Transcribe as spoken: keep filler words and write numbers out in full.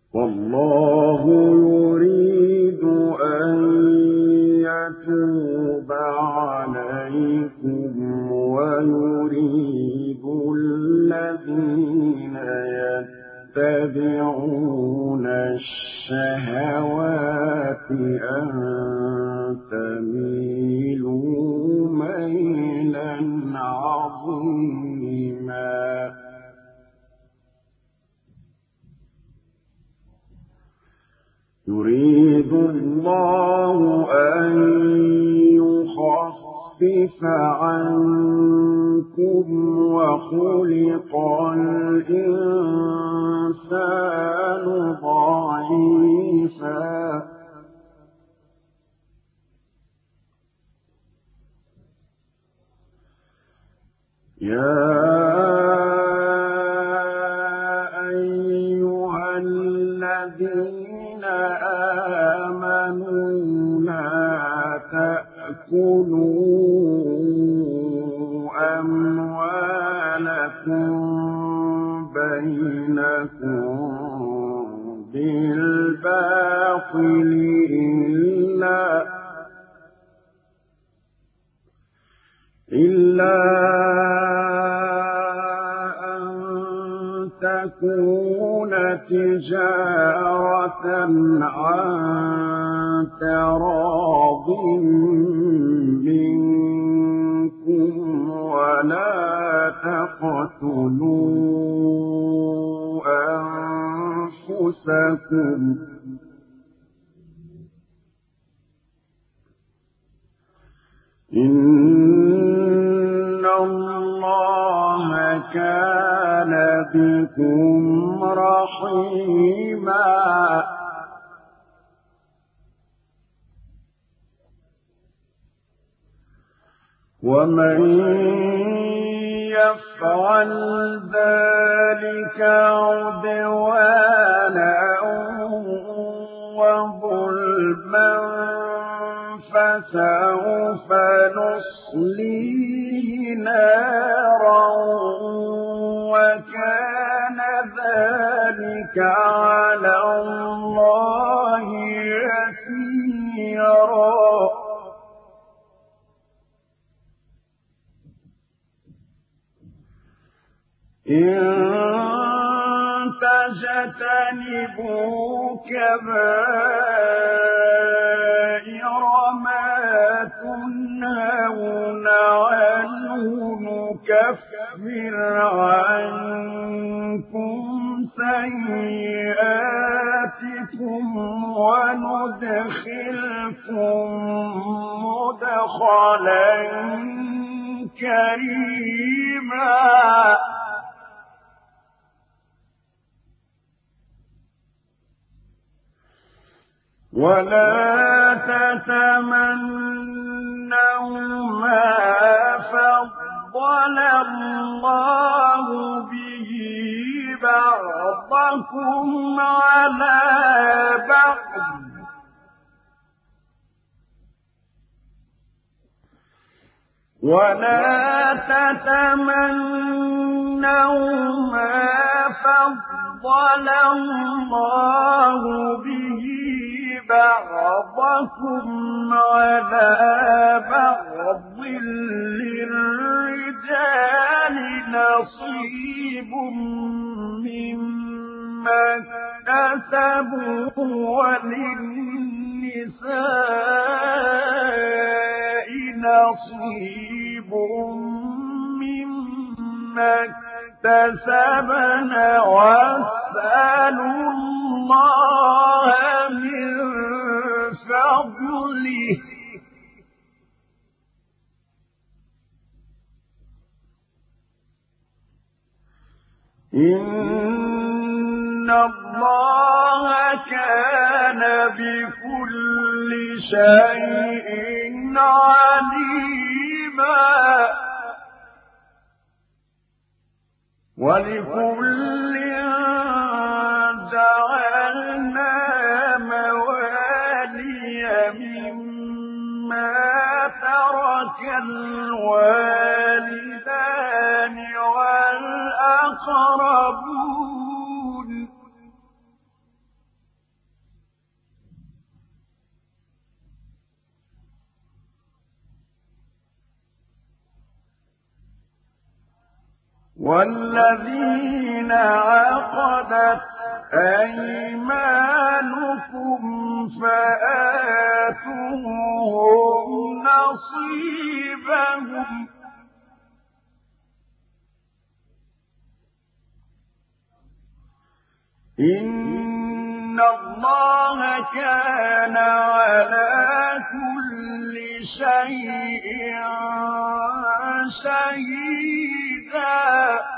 والله يريد أن يتوب عليكم ويريد الذين يتبعون الشهوات أن تميلوا ميلا عظيما يريد الله أن يخفف عنكم وخلق الإنسان ضعيفا يا أيها الذين آمنوا لا تأكلوا أموالكم بينكم بالباطل إلا إلا أن تكون تجارة عن تراض منكم ولا تقتلوا أنفسكم إن الله كان بكم رحيما ومن يفعل ذلك عدوانا وظلما فسوف نصليه نارا وكان ذلك على الله يسيرا إن تجتنبوا كبائر ما تنهون عنه نكفر عنكم سيئاتكم وندخلكم مدخلا كريما ولا تتمنوا ما فضل الله به بعضكم على بعض ولا تتمنوا ما فضل الله به بعضكم على بعض للرجال نصيب مما اكتسبوا وللنساء نصيب مما اكتسبن واسألوا الله من فضله إن الله كان بكل شيء عليما ولكل جعلنا موالي مما ترك الوالدان والأقربون والذين عقدت أيمانكم فآتوهم نصيبهم إن الله كان على كل شيء شهيدا